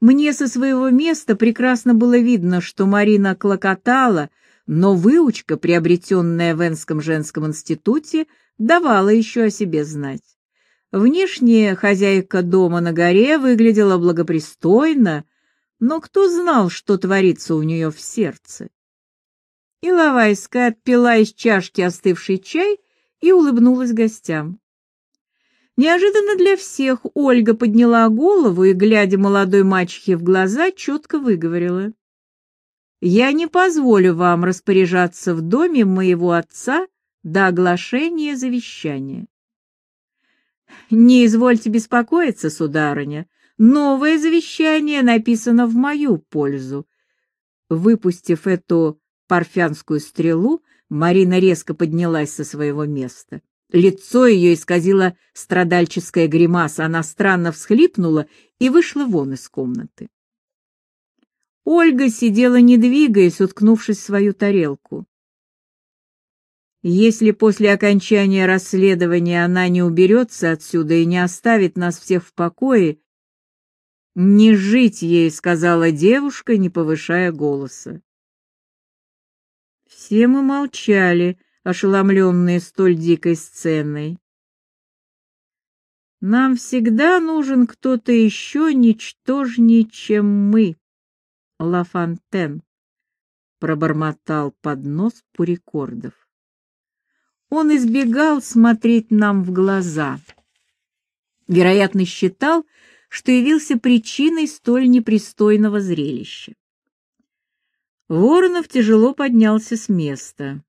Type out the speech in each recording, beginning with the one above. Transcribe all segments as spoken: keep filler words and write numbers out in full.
Мне со своего места прекрасно было видно, что Марина клокотала, но выучка, приобретенная в Энском женском институте, давала еще о себе знать. Внешне хозяйка дома на горе выглядела благопристойно, но кто знал, что творится у нее в сердце? Иловайская отпила из чашки остывший чай и улыбнулась гостям. Неожиданно для всех Ольга подняла голову и, глядя молодой мачехе в глаза, четко выговорила: «Я не позволю вам распоряжаться в доме моего отца до оглашения завещания». «Не извольте беспокоиться, сударыня, новое завещание написано в мою пользу». Выпустив эту парфянскую стрелу, Марина резко поднялась со своего места. Лицо ее исказило страдальческая гримаса, она странно всхлипнула и вышла вон из комнаты. Ольга сидела, не двигаясь, уткнувшись в свою тарелку. Если после окончания расследования она не уберется отсюда и не оставит нас всех в покое, не жить ей, — сказала девушка, не повышая голоса. Все мы молчали, ошеломленные столь дикой сценой. «Нам всегда нужен кто-то еще ничтожнее, чем мы, Ла Фонтен», — пробормотал под нос Пурикордов. Он избегал смотреть нам в глаза. Вероятно, считал, что явился причиной столь непристойного зрелища. Воронов тяжело поднялся с места.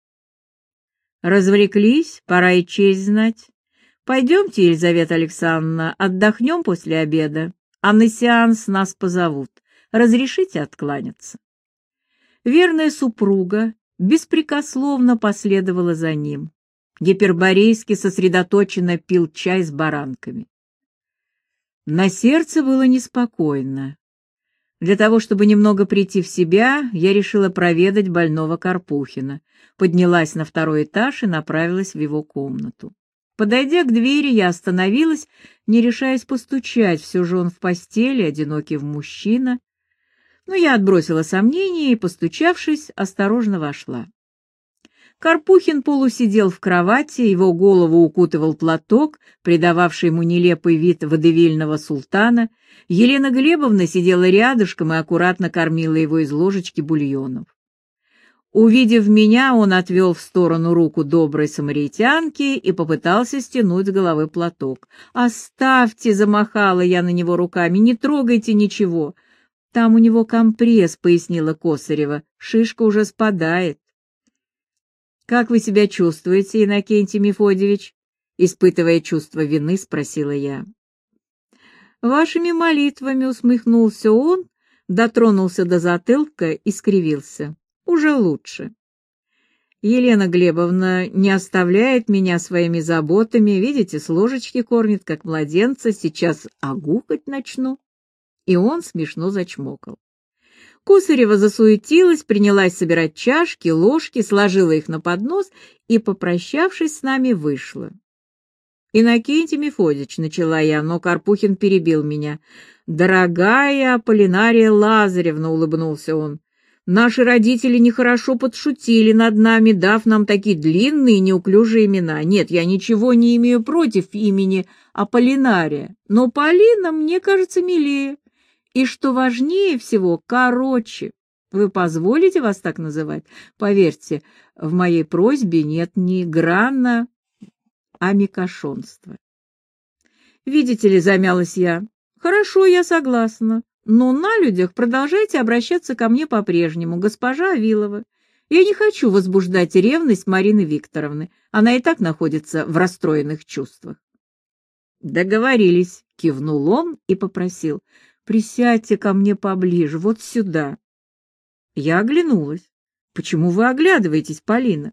«Развлеклись, пора и честь знать. Пойдемте, Елизавета Александровна, отдохнем после обеда, а на сеанс нас позовут. Разрешите откланяться?» Верная супруга беспрекословно последовала за ним. Гиперборейский сосредоточенно пил чай с баранками. На сердце было неспокойно. Для того, чтобы немного прийти в себя, я решила проведать больного Карпухина, поднялась на второй этаж и направилась в его комнату. Подойдя к двери, я остановилась, не решаясь постучать, все же он в постели, одинокий мужчина. Но я отбросила сомнения и, постучавшись, осторожно вошла. Карпухин полусидел в кровати, его голову укутывал платок, придававший ему нелепый вид водевильного султана. Елена Глебовна сидела рядышком и аккуратно кормила его из ложечки бульонов. Увидев меня, он отвел в сторону руку доброй самаритянки и попытался стянуть с головы платок. «Оставьте!» — замахала я на него руками. «Не трогайте ничего!» «Там у него компресс», — пояснила Косарева. «Шишка уже спадает». «Как вы себя чувствуете, Иннокентий Мефодьевич?» Испытывая чувство вины, спросила я. «Вашими молитвами», — усмехнулся он, дотронулся до затылка и скривился. «Уже лучше. Елена Глебовна не оставляет меня своими заботами, видите, с ложечки кормит, как младенца, сейчас огукать начну». И он смешно зачмокал. Косарева засуетилась, принялась собирать чашки, ложки, сложила их на поднос и, попрощавшись с нами, вышла. «Иннокентий Мефодьевич», — начала я, но Карпухин перебил меня. «Дорогая Аполлинария Лазаревна», — улыбнулся он, — «наши родители нехорошо подшутили над нами, дав нам такие длинные неуклюжие имена. Нет, я ничего не имею против имени Аполлинария, но Полина мне кажется милее. И что важнее всего, короче. Вы позволите вас так называть? Поверьте, в моей просьбе нет ни грана амикошонства». «Видите ли», — замялась я, — «хорошо, я согласна, но на людях продолжайте обращаться ко мне по-прежнему, госпожа Авилова. Я не хочу возбуждать ревность Марины Викторовны, она и так находится в расстроенных чувствах». «Договорились», — кивнул он и попросил: «Присядьте ко мне поближе, вот сюда». Я оглянулась. «Почему вы оглядываетесь, Полина?»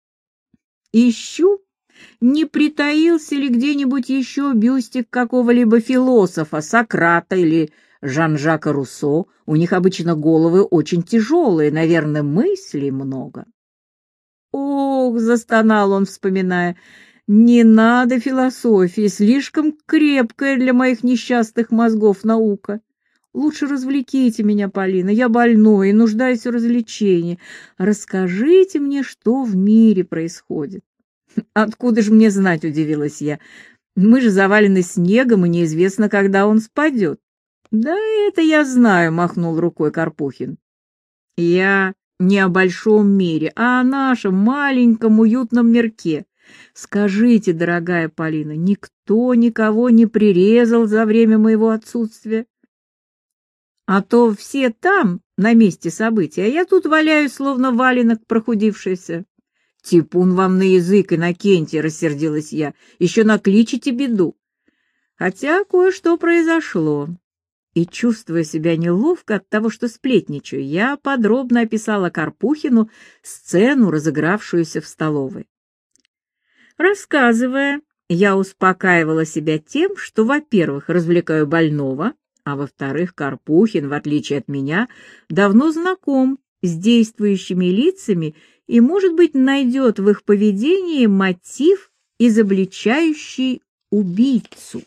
«Ищу, не притаился ли где-нибудь еще бюстик какого-либо философа, Сократа или Жан-Жака Руссо. У них обычно головы очень тяжелые, наверное, мыслей много». «Ох», — застонал он, вспоминая, — «не надо философии, слишком крепкая для моих несчастных мозгов наука. Лучше развлеките меня, Полина, я больной и нуждаюсь в развлечении. Расскажите мне, что в мире происходит». «Откуда же мне знать?» — удивилась я. «Мы же завалены снегом, и неизвестно, когда он спадет». «Да это я знаю», — махнул рукой Карпухин. «Я не о большом мире, а о нашем маленьком уютном мирке. Скажите, дорогая Полина, никто никого не прирезал за время моего отсутствия? А то все там, на месте событий, а я тут валяюсь, словно валенок прохудившийся». «Типун вам на язык, Иннокентий», — рассердилась я, — «еще накличите беду». Хотя кое-что произошло. И, чувствуя себя неловко от того, что сплетничаю, я подробно описала Карпухину сцену, разыгравшуюся в столовой. Рассказывая, я успокаивала себя тем, что, во-первых, развлекаю больного, а во-вторых, Карпухин, в отличие от меня, давно знаком с действующими лицами и, может быть, найдет в их поведении мотив, изобличающий убийцу.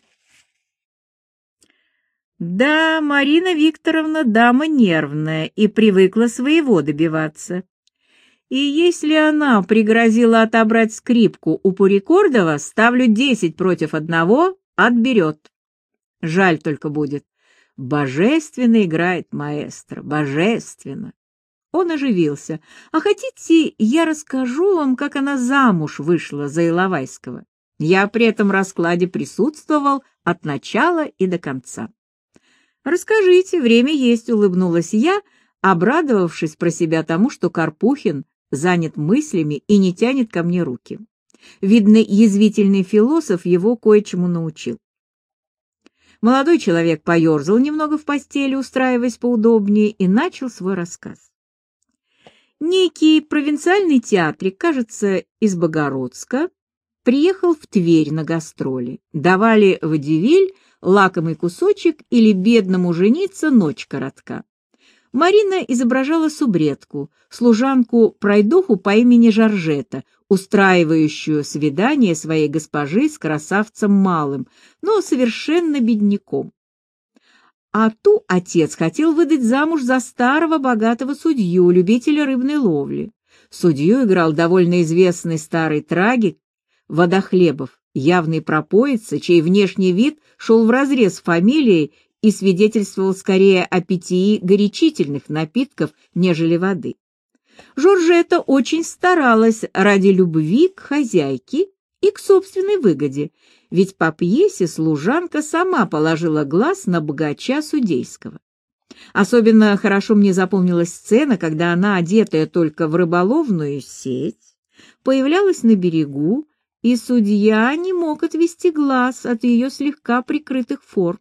Да, Марина Викторовна дама нервная и привыкла своего добиваться. И если она пригрозила отобрать скрипку у Пурикордова, ставлю десять против одного, отберет. Жаль только будет. Божественно играет маэстро, божественно. Он оживился. А хотите, я расскажу вам, как она замуж вышла за Иловайского? Я при этом раскладе присутствовал от начала и до конца. «Расскажите, время есть», — улыбнулась я, обрадовавшись про себя тому, что Карпухин занят мыслями и не тянет ко мне руки. Видно, язвительный философ его кое-чему научил. Молодой человек поерзал немного в постели, устраиваясь поудобнее, и начал свой рассказ. Некий провинциальный театрик, кажется, из Богородска, приехал в Тверь на гастроли. Давали водевиль, лакомый кусочек или бедному жениться ночь коротка. Марина изображала субредку, служанку-пройдоху по имени Жоржета, устраивающую свидание своей госпожи с красавцем малым, но совершенно бедняком. А ту отец хотел выдать замуж за старого богатого судью, любителя рыбной ловли. Судью играл довольно известный старый трагик Водохлебов, явный пропоица, чей внешний вид шел вразрез с фамилией и свидетельствовал скорее о питьи горячительных напитков, нежели воды. Жоржета очень старалась ради любви к хозяйке и к собственной выгоде, ведь по пьесе служанка сама положила глаз на богача судейского. Особенно хорошо мне запомнилась сцена, когда она, одетая только в рыболовную сеть, появлялась на берегу, и судья не мог отвести глаз от ее слегка прикрытых форм.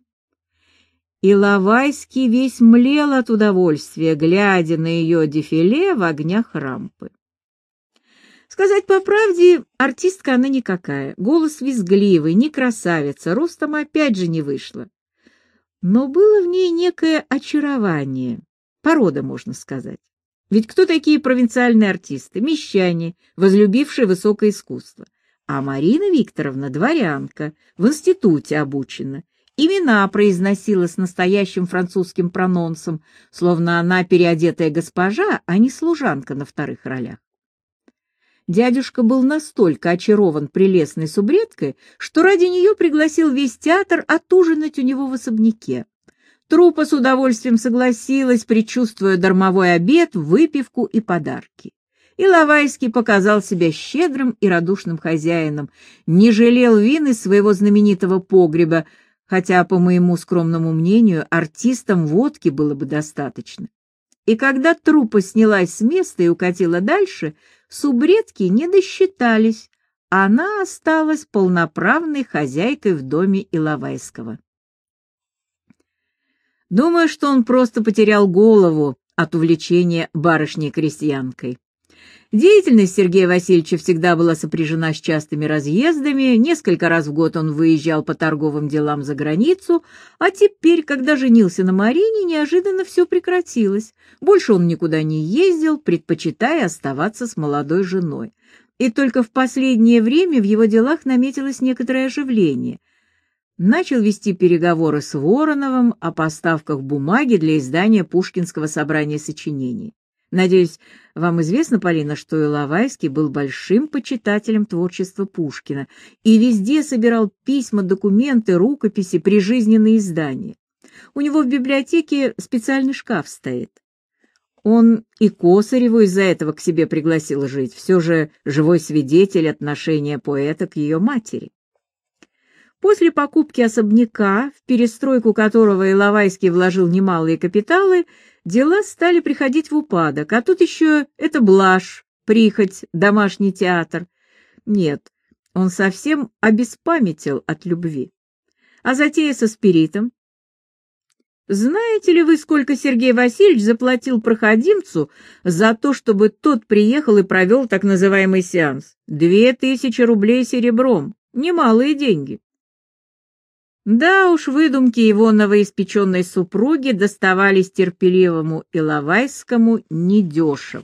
Иловайский весь млел от удовольствия, глядя на ее дефиле в огнях рампы. Сказать по правде, артистка она никакая, голос визгливый, не красавица, ростом опять же не вышла. Но было в ней некое очарование, порода, можно сказать. Ведь кто такие провинциальные артисты? Мещане, возлюбившие высокое искусство. А Марина Викторовна дворянка, в институте обучена. Имена произносила с настоящим французским прононсом, словно она переодетая госпожа, а не служанка на вторых ролях. Дядюшка был настолько очарован прелестной субредкой, что ради нее пригласил весь театр отужинать у него в особняке. Труппа с удовольствием согласилась, предчувствуя дармовой обед, выпивку и подарки. Иловайский показал себя щедрым и радушным хозяином, не жалел вин из своего знаменитого погреба, хотя, по моему скромному мнению, артистам водки было бы достаточно. И когда труппа снялась с места и укатила дальше, субредки не досчитались, она осталась полноправной хозяйкой в доме Иловайского. Думаю, что он просто потерял голову от увлечения барышней-крестьянкой. Деятельность Сергея Васильевича всегда была сопряжена с частыми разъездами, несколько раз в год он выезжал по торговым делам за границу, а теперь, когда женился на Марине, неожиданно все прекратилось. Больше он никуда не ездил, предпочитая оставаться с молодой женой. И только в последнее время в его делах наметилось некоторое оживление. начал вести переговоры с Вороновым о поставках бумаги для издания Пушкинского собрания сочинений. Надеюсь, вам известно, Полина, что Иловайский был большим почитателем творчества Пушкина и везде собирал письма, документы, рукописи, прижизненные издания. У него в библиотеке специальный шкаф стоит. Он и Косареву из-за этого к себе пригласил жить, все же живой свидетель отношения поэта к ее матери. После покупки особняка, в перестройку которого Иловайский вложил немалые капиталы, дела стали приходить в упадок, а тут еще это блажь, прихоть, домашний театр. Нет, он совсем обеспамятил от любви. А затея со спиритом? Знаете ли вы, сколько Сергей Васильевич заплатил проходимцу за то, чтобы тот приехал и провел так называемый сеанс? Две тысячи рублей серебром. Немалые деньги. Да уж, выдумки его новоиспеченной супруги доставались терпеливому Иловайскому недешево.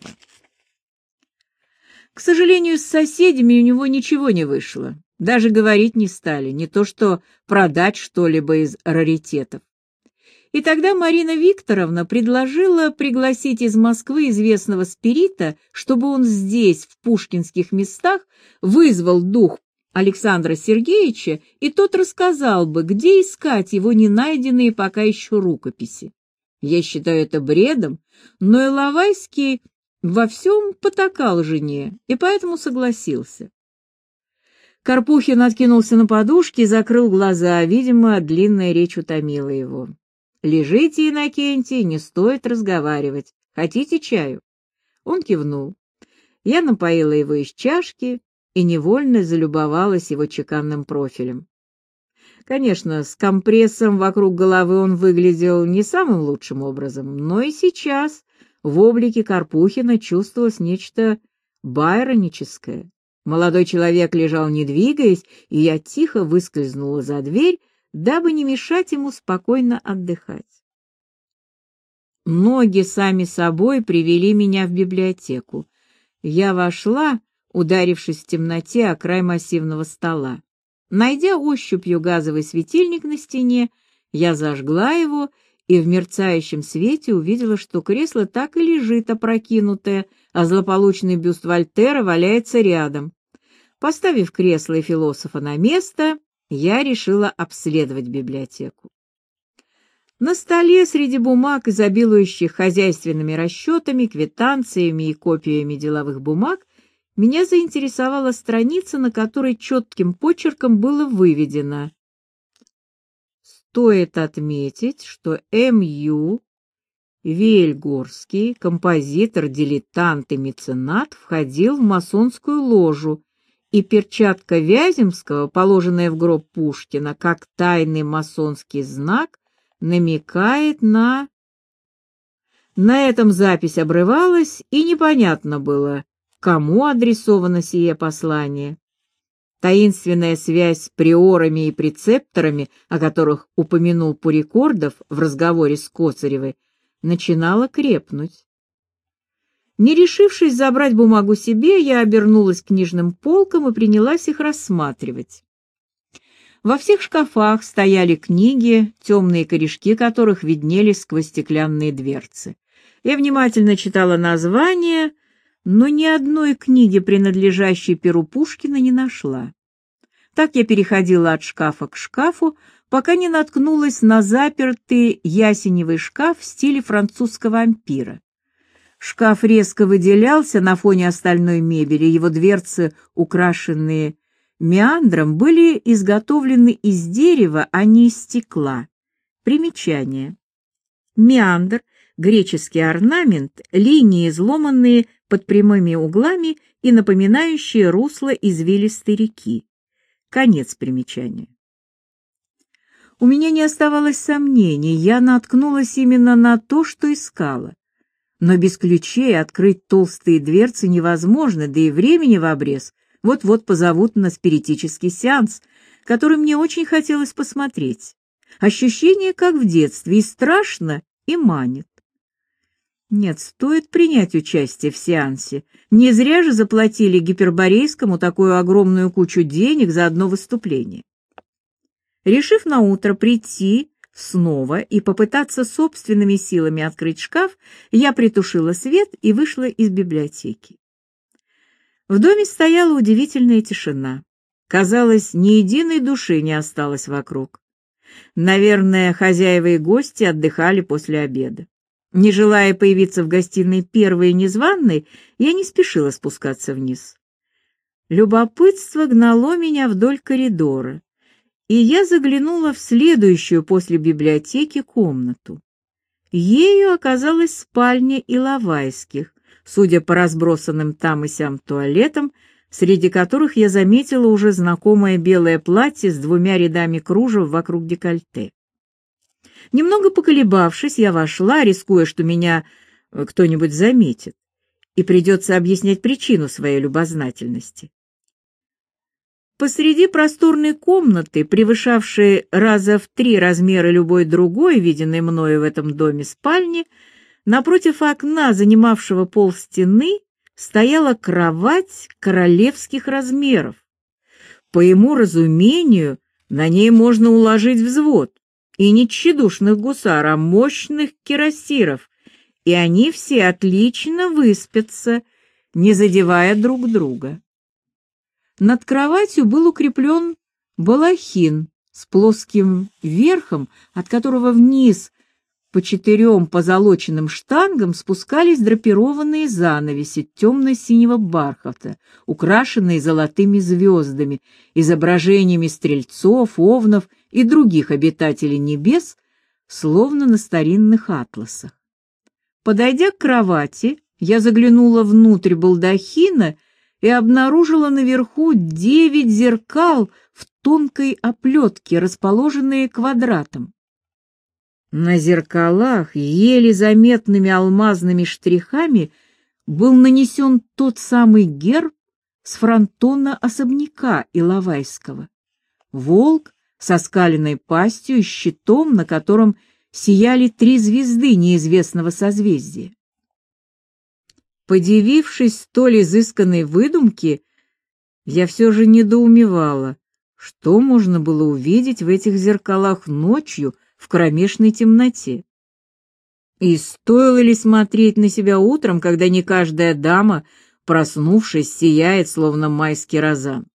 К сожалению, с соседями у него ничего не вышло. Даже говорить не стали, не то что продать что-либо из раритетов. И тогда Марина Викторовна предложила пригласить из Москвы известного спирита, чтобы он здесь, в пушкинских местах, вызвал дух Александра Сергеевича, и тот рассказал бы, где искать его ненайденные пока еще рукописи. Я считаю это бредом, но Иловайский во всем потакал жене, и поэтому согласился. Карпухин откинулся на подушке и закрыл глаза, видимо, длинная речь утомила его. «Лежите, Иннокентий, не стоит разговаривать. Хотите чаю?» Он кивнул. Я напоила его из чашки и невольно залюбовалась его чеканным профилем. Конечно, с компрессом вокруг головы он выглядел не самым лучшим образом, но и сейчас в облике Карпухина чувствовалось нечто байроническое. Молодой человек лежал не двигаясь, и я тихо выскользнула за дверь, дабы не мешать ему спокойно отдыхать. Ноги сами собой привели меня в библиотеку. Я вошла, ударившись в темноте о край массивного стола. Найдя ощупью газовый светильник на стене, я зажгла его и в мерцающем свете увидела, что кресло так и лежит опрокинутое, а злополучный бюст Вольтера валяется рядом. Поставив кресло и философа на место, я решила обследовать библиотеку. На столе среди бумаг, изобилующих хозяйственными расчетами, квитанциями и копиями деловых бумаг, меня заинтересовала страница, на которой четким почерком было выведено: «Стоит отметить, что М Ю Вельгорский, композитор, дилетант и меценат, входил в масонскую ложу, и перчатка Вяземского, положенная в гроб Пушкина, как тайный масонский знак, намекает на...» На этом запись обрывалась, и непонятно было, кому адресовано сие послание. Таинственная связь с приорами и прецепторами, о которых упомянул Пурикордов в разговоре с Косаревой, начинала крепнуть. Не решившись забрать бумагу себе, я обернулась к книжным полкам и принялась их рассматривать. Во всех шкафах стояли книги, темные корешки которых виднелись сквозь стеклянные дверцы. Я внимательно читала названия, но ни одной книги, принадлежащей перу Пушкина, не нашла. Так я переходила от шкафа к шкафу, пока не наткнулась на запертый ясеневый шкаф в стиле французского ампира. Шкаф резко выделялся на фоне остальной мебели, его дверцы, украшенные меандром, были изготовлены из дерева, а не из стекла. Примечание. Меандр — греческий орнамент, линии, изломанные под прямыми углами и напоминающие русло извилистой реки. Конец примечания. У меня не оставалось сомнений, я наткнулась именно на то, что искала. Но без ключей открыть толстые дверцы невозможно, да и времени в обрез. Вот-вот позовут на спиритический сеанс, который мне очень хотелось посмотреть. Ощущение, как в детстве, и страшно, и манит. Нет, стоит принять участие в сеансе. Не зря же заплатили Гиперборейскому такую огромную кучу денег за одно выступление. Решив наутро прийти снова и попытаться собственными силами открыть шкаф, я притушила свет и вышла из библиотеки. В доме стояла удивительная тишина. Казалось, ни единой души не осталось вокруг. Наверное, хозяева и гости отдыхали после обеда. Не желая появиться в гостиной первой и незваной, я не спешила спускаться вниз. Любопытство гнало меня вдоль коридора, и я заглянула в следующую после библиотеки комнату. Ею оказалась спальня Иловайских, судя по разбросанным там и сям туалетам, среди которых я заметила уже знакомое белое платье с двумя рядами кружев вокруг декольте. Немного поколебавшись, я вошла, рискуя, что меня кто-нибудь заметит, и придется объяснять причину своей любознательности. Посреди просторной комнаты, превышавшей раза в три размеры любой другой, виденной мною в этом доме спальни, напротив окна, занимавшего полстены, стояла кровать королевских размеров. По моему разумению, на ней можно уложить взвод, и не тщедушных гусар, а мощных кирасиров, и они все отлично выспятся, не задевая друг друга. Над кроватью был укреплен балдахин с плоским верхом, от которого вниз по четырем позолоченным штангам спускались драпированные занавеси темно-синего бархата, украшенные золотыми звездами, изображениями стрельцов, овнов и других обитателей небес, словно на старинных атласах. Подойдя к кровати, я заглянула внутрь балдахина и обнаружила наверху девять зеркал в тонкой оплетке, расположенные квадратом. На зеркалах еле заметными алмазными штрихами был нанесен тот самый герб с фронтона особняка Иловайского. Волк со скаленной пастью и щитом, на котором сияли три звезды неизвестного созвездия. Подивившись столь изысканной выдумке, я все же недоумевала, что можно было увидеть в этих зеркалах ночью в кромешной темноте. И стоило ли смотреть на себя утром, когда не каждая дама, проснувшись, сияет, словно майский розан?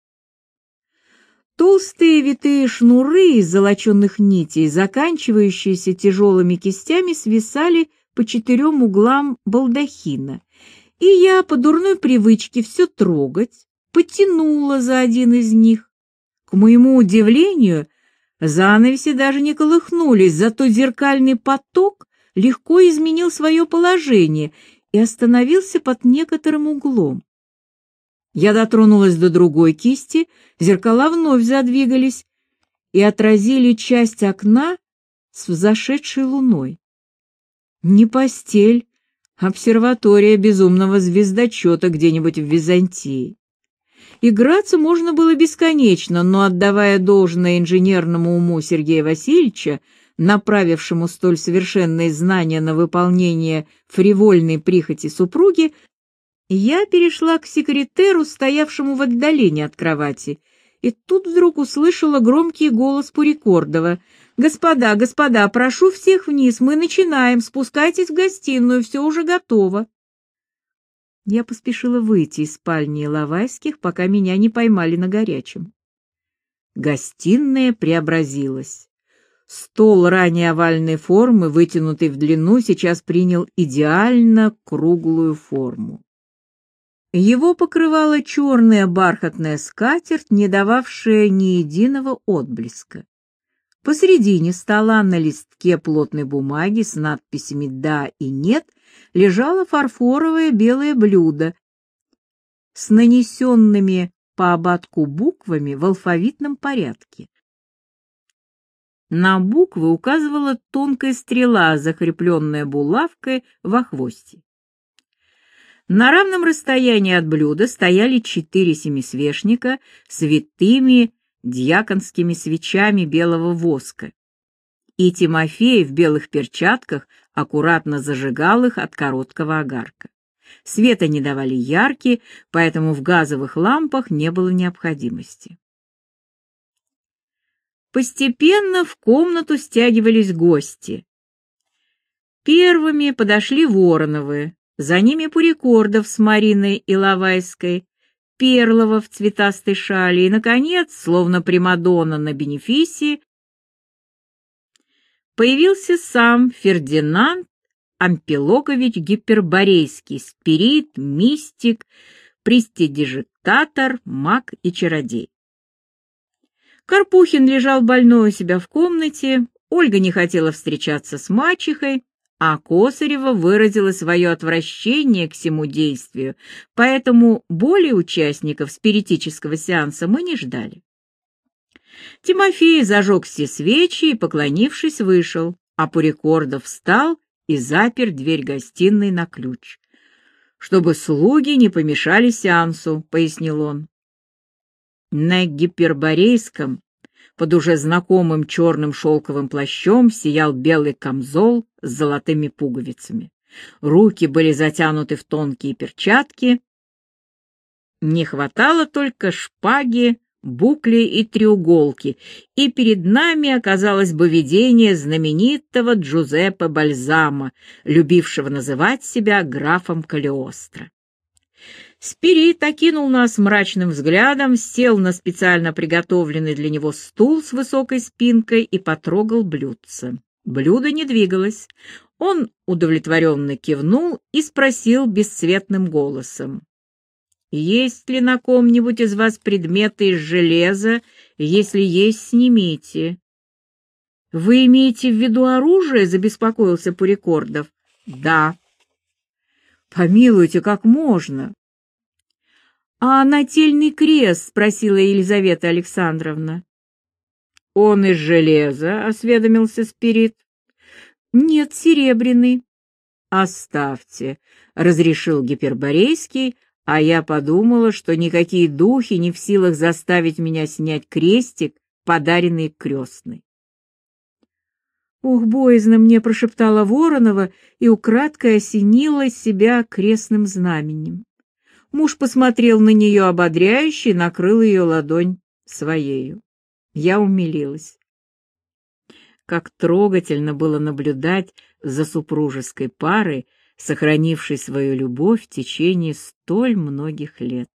Толстые витые шнуры из золоченных нитей, заканчивающиеся тяжелыми кистями, свисали по четырем углам балдахина, и я, по дурной привычке все трогать, потянула за один из них. К моему удивлению, занавеси даже не колыхнулись, зато зеркальный поток легко изменил свое положение и остановился под некоторым углом. Я дотронулась до другой кисти, зеркала вновь задвигались и отразили часть окна с взошедшей луной. Не постель, обсерватория безумного звездочета где-нибудь в Византии. Играться можно было бесконечно, но, отдавая должное инженерному уму Сергея Васильевича, направившему столь совершенные знания на выполнение фривольной прихоти супруги, я перешла к секретеру, стоявшему в отдалении от кровати, и тут вдруг услышала громкий голос Пурикордова: «Господа, господа, прошу всех вниз, мы начинаем, спускайтесь в гостиную, все уже готово». Я поспешила выйти из спальни Иловайских, пока меня не поймали на горячем. Гостиная преобразилась. Стол ранее овальной формы, вытянутый в длину, сейчас принял идеально круглую форму. Его покрывала черная бархатная скатерть, не дававшая ни единого отблеска. Посредине стола на листке плотной бумаги с надписями «да» и «нет» лежало фарфоровое белое блюдо с нанесенными по ободку буквами в алфавитном порядке. На буквы указывала тонкая стрела, закрепленная булавкой во хвосте. На равном расстоянии от блюда стояли четыре семисвечника с витыми дьяконскими свечами белого воска, и Тимофей в белых перчатках аккуратно зажигал их от короткого огарка. Света не давали яркий, поэтому в газовых лампах не было необходимости. Постепенно в комнату стягивались гости. Первыми подошли Вороновы, за ними Пурикордов с Мариной Иловайской, Перлова в цветастой шали и, наконец, словно примадонна на бенефисе, появился сам Фердинанд Ампилокович Гиперборейский, спирит, мистик, престидижитатор, маг и чародей. Карпухин лежал больной у себя в комнате, Ольга не хотела встречаться с мачехой, а Косарева выразила свое отвращение к всему действию, поэтому более участников спиритического сеанса мы не ждали. Тимофей зажег все свечи и, поклонившись, вышел, а Пурикордов встал и запер дверь гостиной на ключ. «Чтобы слуги не помешали сеансу», — пояснил он. На Гиперборейском под уже знакомым черным шелковым плащом сиял белый камзол с золотыми пуговицами. Руки были затянуты в тонкие перчатки. Не хватало только шпаги, букли и треуголки, и перед нами оказалось бы видение знаменитого Джузеппе Бальзама, любившего называть себя графом Калиостро. Спирит окинул нас мрачным взглядом, сел на специально приготовленный для него стул с высокой спинкой и потрогал блюдце. Блюдо не двигалось. Он удовлетворенно кивнул и спросил бесцветным голосом: «Есть ли на ком-нибудь из вас предметы из железа? Если есть, снимите». «Вы имеете в виду оружие?» — забеспокоился Пурикордов. «Да». «Помилуйте, как можно?» «А нательный крест?» — спросила Елизавета Александровна. «Он из железа?» — осведомился Спирит. «Нет, серебряный». «Оставьте», — разрешил Гиперборейский, а я подумала, что никакие духи не в силах заставить меня снять крестик, подаренный крестной. «Ох, боязно мне!» — прошептала Воронова и украдкой осенила себя крестным знаменем. Муж посмотрел на нее ободряюще и накрыл ее ладонь своею. Я умилилась. Как трогательно было наблюдать за супружеской парой, сохранившей свою любовь в течение столь многих лет.